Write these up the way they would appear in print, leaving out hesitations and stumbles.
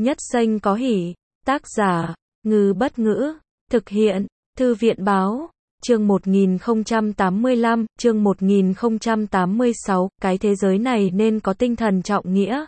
Nhất Xanh có hỉ. Tác giả, Ngư Bất Ngữ. Thực hiện, Thư viện Báo. Chương 1085, chương 1086, cái thế giới này nên có tinh thần trọng nghĩa.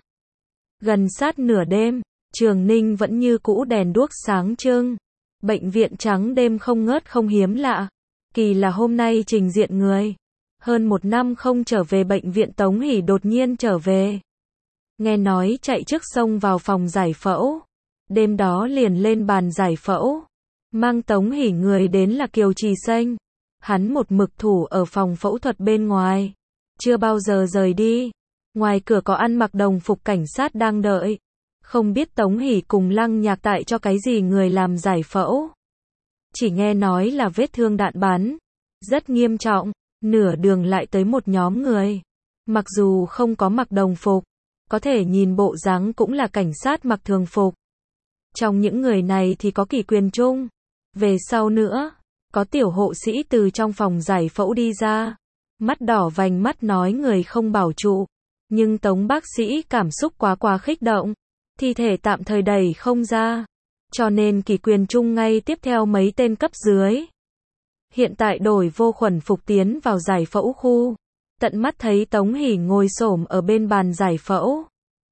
Gần sát nửa đêm, Trường Ninh vẫn như cũ đèn đuốc sáng trưng. Bệnh viện trắng đêm không ngớt không hiếm lạ. Kỳ là hôm nay trình diện người. Hơn 1 năm không trở về bệnh viện Tống Hỷ đột nhiên trở về. Nghe nói chạy trước sông vào phòng giải phẫu. Đêm đó liền lên bàn giải phẫu. Mang Tống Hỷ người đến là Kiều Trì Xanh. Hắn một mực thủ ở phòng phẫu thuật bên ngoài. Chưa bao giờ rời đi. Ngoài cửa có ăn mặc đồng phục cảnh sát đang đợi. Không biết Tống Hỷ cùng Lăng Nhạc tại cho cái gì người làm giải phẫu. Chỉ nghe nói là vết thương đạn bắn. Rất nghiêm trọng. Nửa đường lại tới một nhóm người. Mặc dù không có mặc đồng phục. Có thể nhìn bộ dáng cũng là cảnh sát mặc thường phục. Trong những người này thì có Kỷ Quyền Trung. Về sau nữa, có tiểu hộ sĩ từ trong phòng giải phẫu đi ra. Mắt đỏ vành mắt nói người không bảo trụ. Nhưng Tống bác sĩ cảm xúc quá khích động. Thi thể tạm thời đẩy không ra. Cho nên Kỷ Quyền Trung ngay tiếp theo mấy tên cấp dưới. Hiện tại đổi vô khuẩn phục tiến vào giải phẫu khu. Tận mắt thấy Tống Hỷ ngồi xổm ở bên bàn giải phẫu.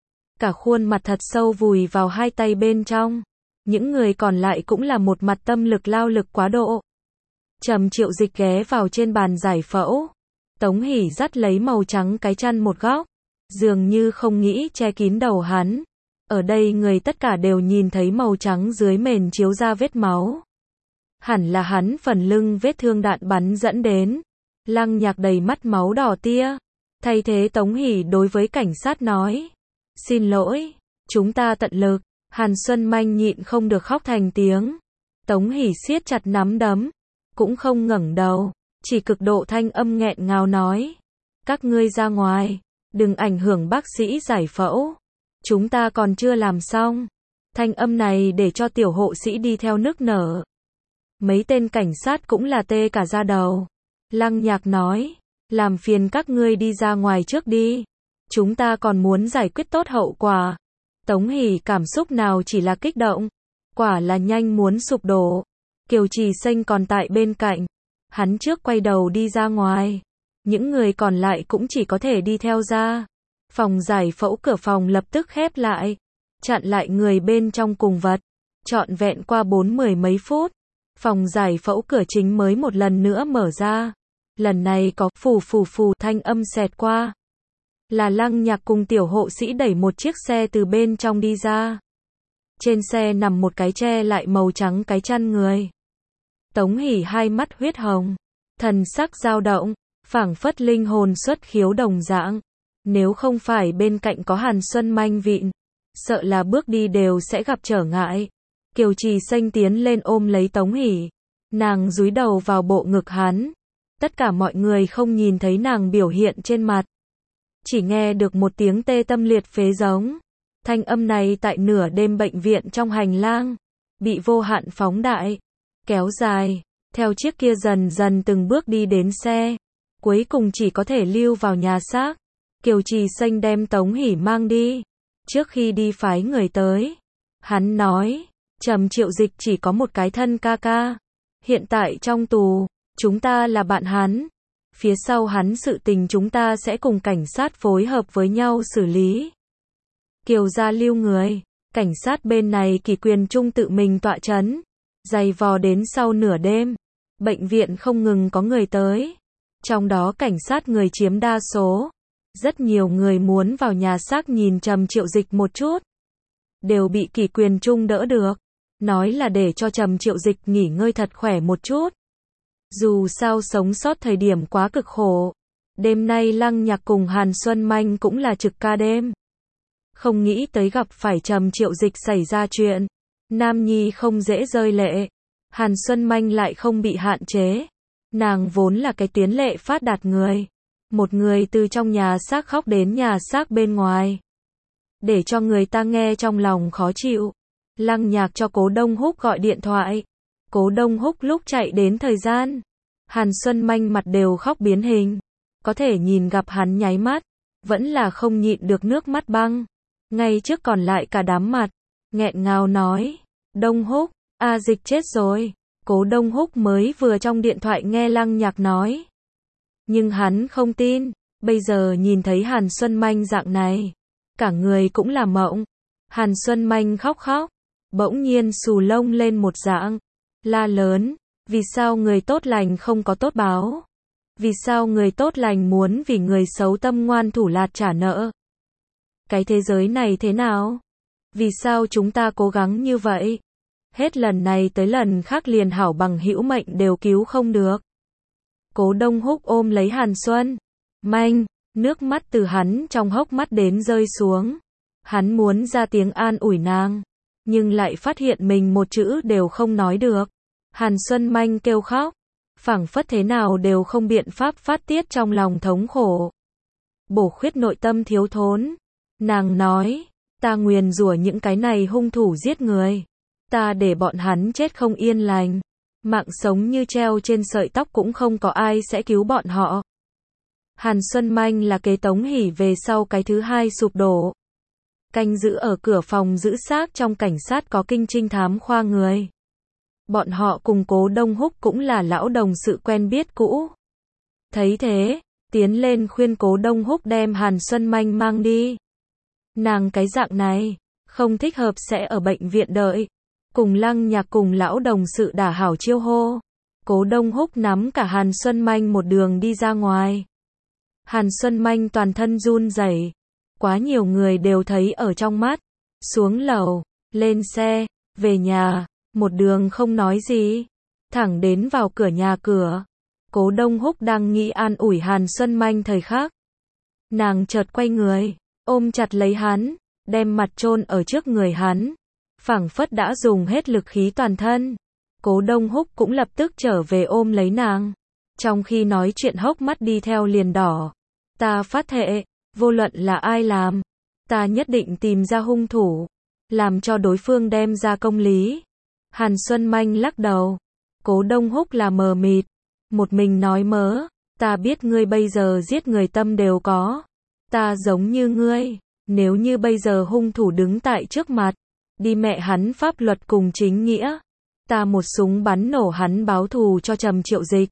Cả khuôn mặt thật sâu vùi vào hai tay bên trong. Những người còn lại cũng là một mặt tâm lực lao lực quá độ. Trầm Triệu Dịch ghé vào trên bàn giải phẫu. Tống Hỷ dắt lấy màu trắng cái chăn một góc. Dường như không nghĩ che kín đầu hắn. Ở đây người tất cả đều nhìn thấy màu trắng dưới mền chiếu ra vết máu. Hẳn là hắn phần lưng vết thương đạn bắn dẫn đến. Lăng Nhạc đầy mắt máu đỏ tia. Thay thế Tống Hỷ đối với cảnh sát nói. Xin lỗi, chúng ta tận lực. Hàn Xuân Manh nhịn không được khóc thành tiếng. Tống Hỷ siết chặt nắm đấm. Cũng không ngẩng đầu. Chỉ cực độ thanh âm nghẹn ngào nói. Các ngươi ra ngoài. Đừng ảnh hưởng bác sĩ giải phẫu. Chúng ta còn chưa làm xong. Thanh âm này để cho tiểu hộ sĩ đi theo nức nở. Mấy tên cảnh sát cũng là tê cả da đầu. Lăng Nhạc nói. Làm phiền các ngươi đi ra ngoài trước đi. Chúng ta còn muốn giải quyết tốt hậu quả. Tống Hỷ cảm xúc nào chỉ là kích động. Quả là nhanh muốn sụp đổ. Kiều Trì Xanh còn tại bên cạnh. Hắn trước quay đầu đi ra ngoài. Những người còn lại cũng chỉ có thể đi theo ra. Phòng giải phẫu cửa phòng lập tức khép lại. Chặn lại người bên trong cùng vật. Trọn vẹn qua 40 mấy phút. Phòng giải phẫu cửa chính mới một lần nữa mở ra. Lần này có phù thanh âm xẹt qua. Là Lăng Nhạc cùng tiểu hộ sĩ đẩy một chiếc xe từ bên trong đi ra. Trên xe nằm một cái che lại màu trắng cái chăn người. Tống Hỷ hai mắt huyết hồng. Thần sắc dao động. Phảng phất linh hồn xuất khiếu đồng dạng. Nếu không phải bên cạnh có Hàn Xuân Manh vịn. Sợ là bước đi đều sẽ gặp trở ngại. Kiều Trì Xanh tiến lên ôm lấy Tống Hỷ. Nàng dúi đầu vào bộ ngực hắn. Tất cả mọi người không nhìn thấy nàng biểu hiện trên mặt. Chỉ nghe được một tiếng tê tâm liệt phế giống. Thanh âm này tại nửa đêm bệnh viện trong hành lang. Bị vô hạn phóng đại. Kéo dài. Theo chiếc kia dần dần từng bước đi đến xe. Cuối cùng chỉ có thể lưu vào nhà xác. Kiều Trì Xanh đem Tống Hỷ mang đi. Trước khi đi phái người tới. Hắn nói. Trầm Triệu Dịch chỉ có một cái thân ca ca. Hiện tại trong tù. Chúng ta là bạn hắn. Phía sau hắn sự tình chúng ta sẽ cùng cảnh sát phối hợp với nhau xử lý. Kiều gia lưu người. Cảnh sát bên này Kỷ Quyền Trung tự mình tọa trấn. Dày vò đến sau nửa đêm. Bệnh viện không ngừng có người tới. Trong đó cảnh sát người chiếm đa số. Rất nhiều người muốn vào nhà xác nhìn Trầm Triệu Dịch một chút. Đều bị Kỷ Quyền Trung đỡ được. Nói là để cho Trầm Triệu Dịch nghỉ ngơi thật khỏe một chút. Dù sao sống sót thời điểm quá cực khổ. Đêm nay Lăng Nhạc cùng Hàn Xuân Manh cũng là trực ca đêm. Không nghĩ tới gặp phải Trầm Triệu Dịch xảy ra chuyện. Nam nhi không dễ rơi lệ. Hàn Xuân Manh lại không bị hạn chế. Nàng vốn là cái tuyến lệ phát đạt người. Một người từ trong nhà xác khóc đến nhà xác bên ngoài. Để cho người ta nghe trong lòng khó chịu. Lăng Nhạc cho Cố Đông Húc gọi điện thoại. Cố Đông Húc lúc chạy đến thời gian. Hàn Xuân Manh mặt đều khóc biến hình. Có thể nhìn gặp hắn nháy mắt. Vẫn là không nhịn được nước mắt băng. Ngay trước còn lại cả đám mặt. nghẹn ngào nói, Đông Húc, A Dịch chết rồi. Cố Đông Húc mới vừa trong điện thoại nghe Lăng Nhạc nói. Nhưng hắn không tin, bây giờ nhìn thấy Hàn Xuân Manh dạng này, cả người cũng là mộng. Hàn Xuân Manh khóc khóc, bỗng nhiên xù lông lên một dạng, la lớn, vì sao người tốt lành không có tốt báo? Vì sao người tốt lành muốn vì người xấu tâm ngoan thủ lạt trả nợ? Cái thế giới này thế nào? Vì sao chúng ta cố gắng như vậy? Hết lần này tới lần khác liền hảo bằng hữu mệnh đều cứu không được. Cố Đông Húc ôm lấy Hàn Xuân Manh, nước mắt từ hắn trong hốc mắt đến rơi xuống. Hắn muốn ra tiếng an ủi nàng, nhưng lại phát hiện mình một chữ đều không nói được. Hàn Xuân Manh kêu khóc, phảng phất thế nào đều không biện pháp phát tiết trong lòng thống khổ. Bổ khuyết nội tâm thiếu thốn. Nàng nói, ta nguyền rủa những cái này hung thủ giết người. Ta để bọn hắn chết không yên lành. Mạng sống như treo trên sợi tóc cũng không có ai sẽ cứu bọn họ. Hàn Xuân Manh là kế Tống Hỷ về sau cái thứ hai sụp đổ. Canh giữ ở cửa phòng giữ xác trong cảnh sát có kinh trinh thám khoa người. Bọn họ cùng Cố Đông Húc cũng là lão đồng sự quen biết cũ. Thấy thế, tiến lên khuyên Cố Đông Húc đem Hàn Xuân Manh mang đi. Nàng cái dạng này, không thích hợp sẽ ở bệnh viện đợi. Cùng Lăng Nhạc cùng lão đồng sự đả hảo chiêu hô. Cố Đông Húc nắm cả Hàn Xuân Manh một đường đi ra ngoài. Hàn Xuân Manh toàn thân run rẩy, quá nhiều người đều thấy ở trong mắt. Xuống lầu, lên xe, về nhà, một đường không nói gì, thẳng đến vào cửa nhà cửa. Cố Đông Húc đang nghĩ an ủi Hàn Xuân Manh thời khắc. Nàng chợt quay người, ôm chặt lấy hắn, đem mặt chôn ở trước người hắn. Phảng phất đã dùng hết lực khí toàn thân. Cố Đông Húc cũng lập tức trở về ôm lấy nàng. Trong khi nói chuyện hốc mắt đi theo liền đỏ. Ta phát thệ, vô luận là ai làm, ta nhất định tìm ra hung thủ, làm cho đối phương đem ra công lý. Hàn Xuân Manh lắc đầu. Cố Đông Húc là mờ mịt, một mình nói mớ, ta biết ngươi bây giờ giết người tâm đều có. Ta giống như ngươi, nếu như bây giờ hung thủ đứng tại trước mặt, đi mẹ hắn pháp luật cùng chính nghĩa, ta một súng bắn nổ hắn báo thù cho Trầm Triệu Dịch.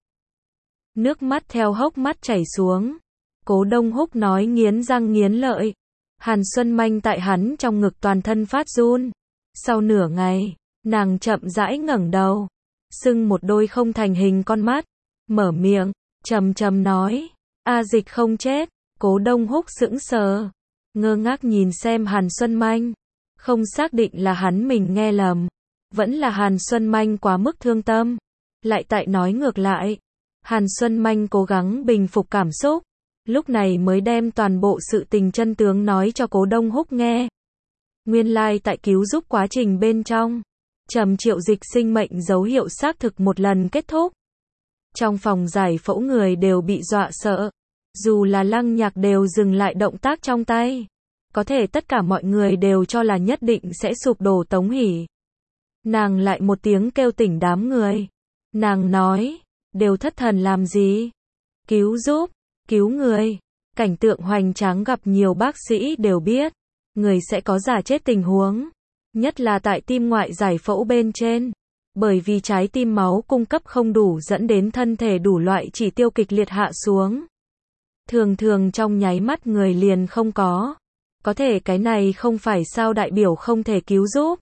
Nước mắt theo hốc mắt chảy xuống. Cố Đông Húc nói nghiến răng nghiến lợi. Hàn Xuân Manh tại hắn trong ngực toàn thân phát run. Sau nửa ngày, nàng chậm rãi ngẩng đầu, sưng một đôi không thành hình con mắt, mở miệng, trầm trầm nói, A Dịch không chết. Cố Đông Húc sững sờ, ngơ ngác nhìn xem Hàn Xuân Manh, không xác định là hắn mình nghe lầm, vẫn là Hàn Xuân Manh quá mức thương tâm, lại tại nói ngược lại. Hàn Xuân Manh cố gắng bình phục cảm xúc, lúc này mới đem toàn bộ sự tình chân tướng nói cho Cố Đông Húc nghe. Nguyên lai tại cứu giúp quá trình bên trong, Trầm Triệu Dịch sinh mệnh dấu hiệu xác thực một lần kết thúc. Trong phòng giải phẫu người đều bị dọa sợ, dù là Lăng Nhạc đều dừng lại động tác trong tay. Có thể tất cả mọi người đều cho là nhất định sẽ sụp đổ Tống Hỷ. Nàng lại một tiếng kêu tỉnh đám người. Nàng nói, đều thất thần làm gì? Cứu giúp, cứu người. Cảnh tượng hoành tráng gặp nhiều bác sĩ đều biết, người sẽ có giả chết tình huống. Nhất là tại tim ngoại giải phẫu bên trên. Bởi vì trái tim máu cung cấp không đủ dẫn đến thân thể đủ loại chỉ tiêu kịch liệt hạ xuống. Thường thường trong nháy mắt người liền không có. Có thể cái này không phải sao đại biểu không thể cứu giúp.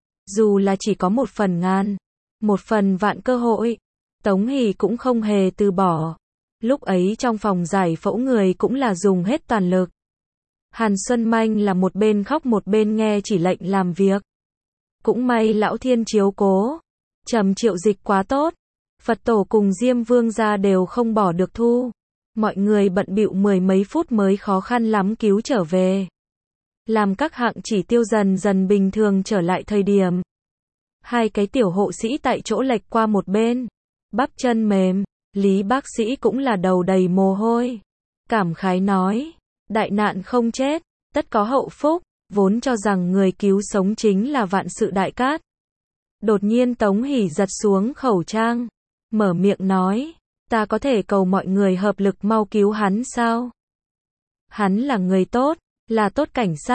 Dù là chỉ có 1/1000, 1/1000 cơ hội, Tống Hỷ cũng không hề từ bỏ. Lúc ấy trong phòng giải phẫu người cũng là dùng hết toàn lực. Hàn Xuân Manh là một bên khóc một bên nghe chỉ lệnh làm việc. Cũng may lão thiên chiếu cố. Trầm Triệu Dịch quá tốt. Phật tổ cùng Diêm Vương gia đều không bỏ được thu. Mọi người bận bịu 10 mấy phút mới khó khăn lắm cứu trở về. Làm các hạng chỉ tiêu dần dần bình thường trở lại thời điểm. Hai cái tiểu hộ sĩ tại chỗ lệch qua một bên. Bắp chân mềm, Lý bác sĩ cũng là đầu đầy mồ hôi. Cảm khái nói, đại nạn không chết, tất có hậu phúc, vốn cho rằng người cứu sống chính là vạn sự đại cát. Đột nhiên Tống Hỷ giật xuống khẩu trang, mở miệng nói, ta có thể cầu mọi người hợp lực mau cứu hắn sao? Hắn là người tốt, là tốt cảnh sát,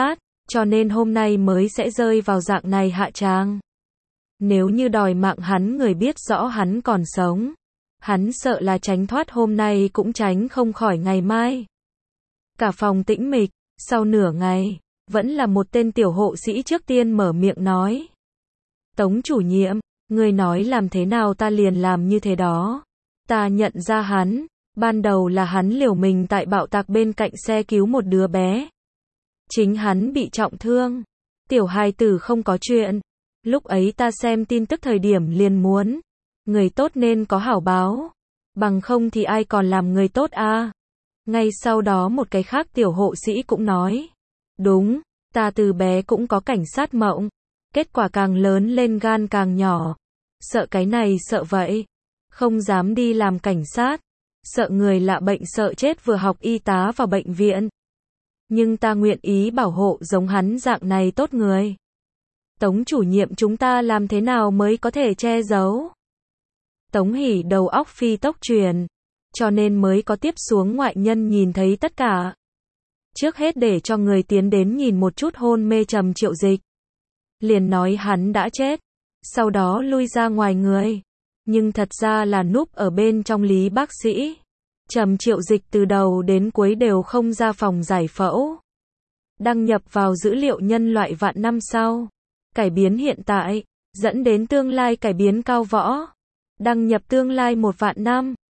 cho nên hôm nay mới sẽ rơi vào dạng này hạ tràng. Nếu như đòi mạng hắn người biết rõ hắn còn sống, hắn sợ là tránh thoát hôm nay cũng tránh không khỏi ngày mai. Cả phòng tĩnh mịch, sau nửa ngày, vẫn là một tên tiểu hộ sĩ trước tiên mở miệng nói. Tống chủ nhiệm, người nói làm thế nào ta liền làm như thế đó. Ta nhận ra hắn, ban đầu là hắn liều mình tại bạo tạc bên cạnh xe cứu một đứa bé. Chính hắn bị trọng thương, tiểu hài tử không có chuyện. Lúc ấy ta xem tin tức thời điểm liền muốn, người tốt nên có hảo báo, bằng không thì ai còn làm người tốt a. Ngay sau đó một cái khác tiểu hộ sĩ cũng nói, đúng, ta từ bé cũng có cảnh sát mộng, kết quả càng lớn lên gan càng nhỏ, sợ cái này sợ vậy, không dám đi làm cảnh sát, sợ người lạ bệnh sợ chết vừa học y tá vào bệnh viện. Nhưng ta nguyện ý bảo hộ giống hắn dạng này tốt người. Tống chủ nhiệm chúng ta làm thế nào mới có thể che giấu? Tống Hỷ đầu óc phi tốc chuyển, cho nên mới có tiếp xuống ngoại nhân nhìn thấy tất cả. Trước hết để cho người tiến đến nhìn một chút hôn mê Trầm Triệu Dịch. Liền nói hắn đã chết, sau đó lui ra ngoài người. Nhưng thật ra là núp ở bên trong Lý bác sĩ. Trầm Triệu Dịch từ đầu đến cuối đều không ra phòng giải phẫu. Đăng nhập vào dữ liệu nhân loại vạn năm sau. Cải biến hiện tại, dẫn đến tương lai cải biến cao võ. Đăng nhập tương lai 1 vạn năm.